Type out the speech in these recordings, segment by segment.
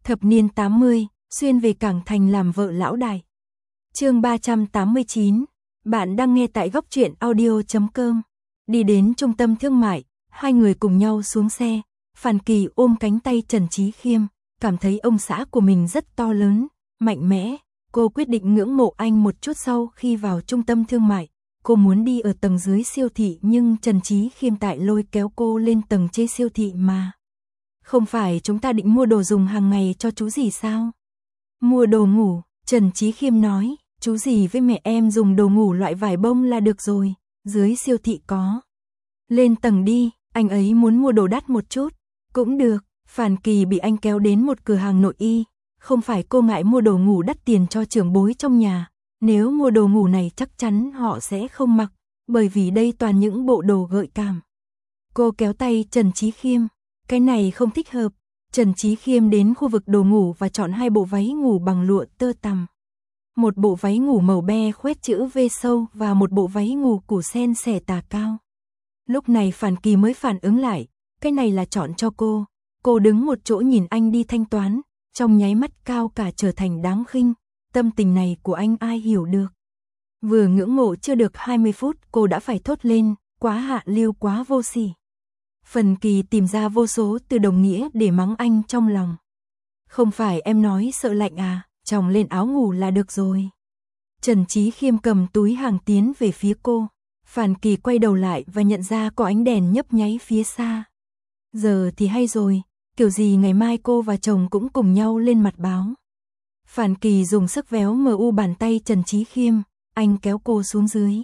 Thập niên 80, xuyên về Cảng Thành làm vợ lão đại. Chương 389. Bạn đang nghe tại góc truyện audio.com. Đi đến trung tâm thương mại, hai người cùng nhau xuống xe. Phàn Kỳ ôm cánh tay Trần Chí Khiêm, cảm thấy ông xã của mình rất to lớn, mạnh mẽ. Cô quyết định ngưỡng mộ anh một chút. Sau khi vào trung tâm thương mại, cô muốn đi ở tầng dưới siêu thị, nhưng Trần Chí Khiêm tại lôi kéo cô lên tầng trên siêu thị mà. Không phải chúng ta định mua đồ dùng hàng ngày cho chú gì sao? Mua đồ ngủ, Trần Chí Khiêm nói, chú gì với mẹ em dùng đồ ngủ loại vải bông là được rồi, dưới siêu thị có. Lên tầng đi, anh ấy muốn mua đồ đắt một chút. Cũng được, Phàn Kỳ bị anh kéo đến một cửa hàng nội y. Không phải cô ngại mua đồ ngủ đắt tiền cho trưởng bối trong nhà, nếu mua đồ ngủ này chắc chắn họ sẽ không mặc, bởi vì đây toàn những bộ đồ gợi cảm. Cô kéo tay Trần Chí Khiêm, cái này không thích hợp. Trần Chí Khiêm đến khu vực đồ ngủ và chọn hai bộ váy ngủ bằng lụa tơ tằm. Một bộ váy ngủ màu be khoét chữ V sâu và một bộ váy ngủ củ sen xẻ tà cao. Lúc này Phàn Kỳ mới phản ứng lại, cái này là chọn cho cô. Cô đứng một chỗ nhìn anh đi thanh toán, trong nháy mắt cao cả trở thành đáng khinh. Tâm tình này của anh ai hiểu được. Vừa ngưỡng mộ chưa được 20 phút cô đã phải thốt lên, quá hạ lưu, quá vô sỉ. Phàn Kỳ tìm ra vô số từ đồng nghĩa để mắng anh trong lòng. Không phải em nói sợ lạnh à, chồng lên áo ngủ là được rồi. Trần Chí Khiêm cầm túi hàng tiến về phía cô. Phàn Kỳ quay đầu lại và nhận ra có ánh đèn nhấp nháy phía xa. Giờ thì hay rồi, kiểu gì ngày mai cô và chồng cũng cùng nhau lên mặt báo. Phàn Kỳ dùng sức véo mu bàn tay Trần Chí Khiêm, anh kéo cô xuống dưới.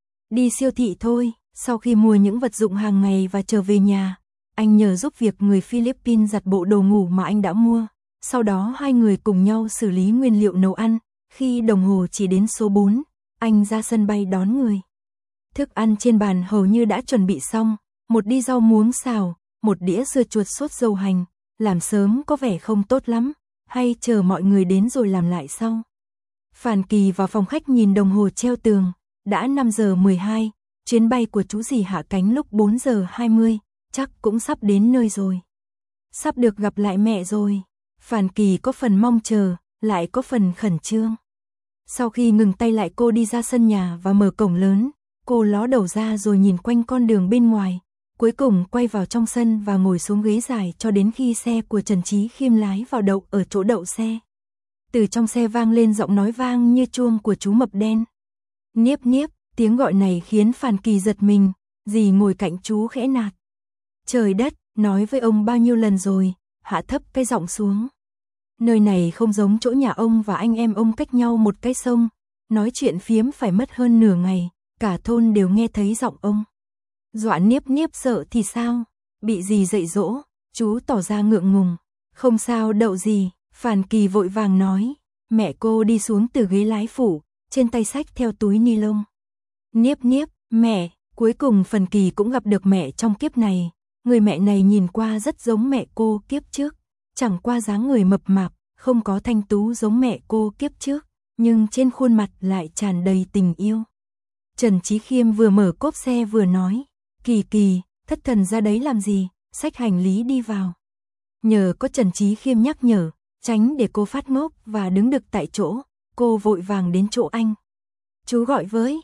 Đi siêu thị thôi. Sau khi mua những vật dụng hàng ngày và trở về nhà, anh nhờ giúp việc người Philippines giặt bộ đồ ngủ mà anh đã mua. Sau đó hai người cùng nhau xử lý nguyên liệu nấu ăn. Khi đồng hồ chỉ đến số 4, anh ra sân bay đón người. Thức ăn trên bàn hầu như đã chuẩn bị xong, một đĩa rau muống xào, một đĩa dưa chuột sốt dầu hành. Làm sớm có vẻ không tốt lắm, hay chờ mọi người đến rồi làm lại sau. Phàn Kỳ vào phòng khách nhìn đồng hồ treo tường, đã 5 giờ 12. Chuyến bay của chú dì hạ cánh lúc 4 giờ 20, chắc cũng sắp đến nơi rồi. Sắp được gặp lại mẹ rồi. Phàn Kỳ có phần mong chờ, lại có phần khẩn trương. Sau khi ngừng tay lại cô đi ra sân nhà và mở cổng lớn, cô ló đầu ra rồi nhìn quanh con đường bên ngoài. Cuối cùng quay vào trong sân và ngồi xuống ghế dài cho đến khi xe của Trần Chí Khiêm lái vào đậu ở chỗ đậu xe. Từ trong xe vang lên giọng nói vang như chuông của chú mập đen. Niếp niếp. Tiếng gọi này khiến Phàn Kỳ giật mình, dì ngồi cạnh chú khẽ nạt. Trời đất, nói với ông bao nhiêu lần rồi, hạ thấp cái giọng xuống. Nơi này không giống chỗ nhà ông và anh em ông cách nhau một cái sông, nói chuyện phiếm phải mất hơn nửa ngày, cả thôn đều nghe thấy giọng ông. Dọa Niếp Niếp sợ thì sao, bị dì dạy dỗ, chú tỏ ra ngượng ngùng. Không sao đậu gì, Phàn Kỳ vội vàng nói, mẹ cô đi xuống từ ghế lái phụ, trên tay xách theo túi ni lông. Niếp Niếp, mẹ, cuối cùng Phàn Kỳ cũng gặp được mẹ trong kiếp này. Người mẹ này nhìn qua rất giống mẹ cô kiếp trước, chẳng qua dáng người mập mạp, không có thanh tú giống mẹ cô kiếp trước, nhưng trên khuôn mặt lại tràn đầy tình yêu. Trần Chí Khiêm vừa mở cốp xe vừa nói, Kỳ Kỳ, thất thần ra đấy làm gì, xách hành lý đi vào. Nhờ có Trần Chí Khiêm nhắc nhở, tránh để cô phát ngốc và đứng đực tại chỗ, cô vội vàng đến chỗ anh. Chú gọi với.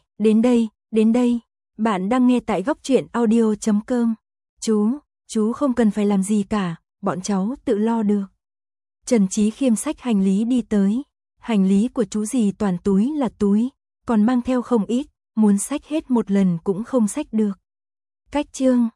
Đến đây, bạn đang nghe tại góc truyện audio.com. Chú không cần phải làm gì cả, bọn cháu tự lo được. Trần Chí Khiêm xách hành lý đi tới, hành lý của chú dì toàn túi là túi, còn mang theo không ít, muốn xách hết một lần cũng không xách được. Cách chương